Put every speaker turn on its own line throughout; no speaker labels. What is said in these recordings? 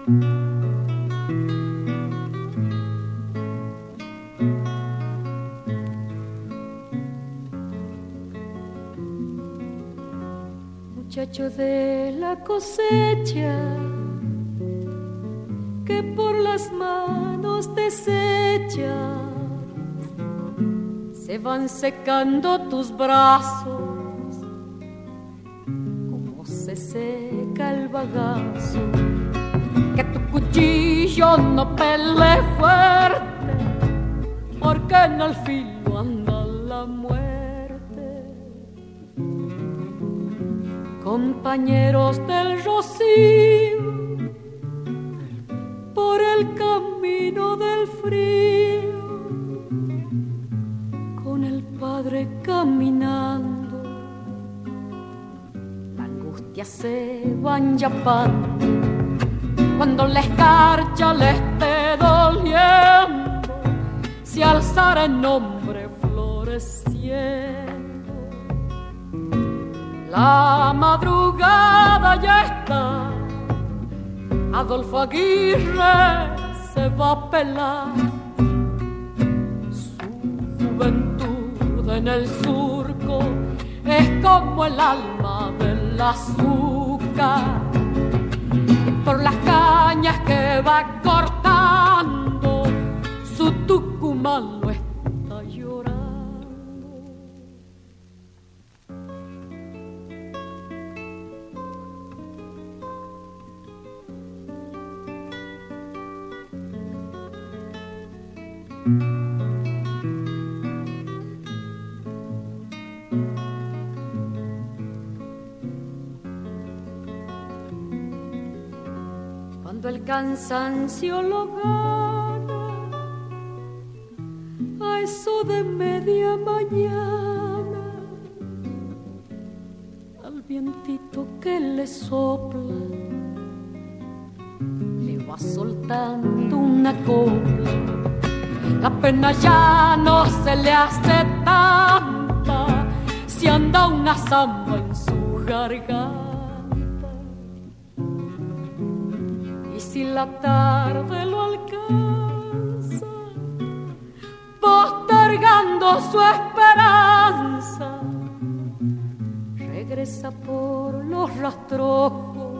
Muchacho de la cosecha que por las manos desechas, se van secando tus brazos como se seca el bagazo. Que tu cuchillo no pelee fuerte, porque en el filo anda la muerte. Compañeros del rocío, por el camino del frío, con el padre caminando, la angustia se van yapando. Cuando la escarcha le esté doliendo, se alzará el nombre floreciendo. La madrugada ya está, Adolfo Aguirre se va a pelar. Su juventud en el surco es como el alma del azúcar, y por las cañas que va cortando, su Tucumán lo está llorando. Cuando el cansancio lo gana, a eso de media mañana, al vientito que le sopla, le va soltando una copla. La pena ya no se le hace tanta si anda una zamba en su garganta. Y si la tarde lo alcanza, postergando su esperanza, regresa por los rastrojos,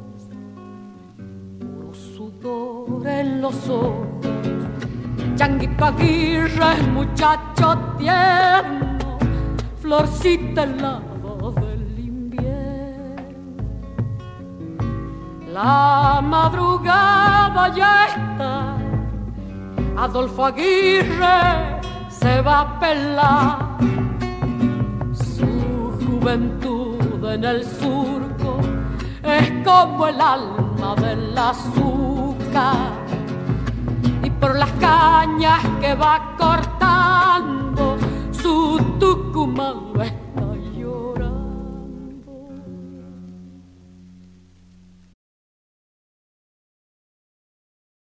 puro sudor en los ojos. Changuito Aguirre, muchacho tierno, florcita helada del invierno. La madrugada ya está, Adolfo Aguirre se va a pelar. Su juventud en el surco es como el alma del azúcar, por las cañas que va cortando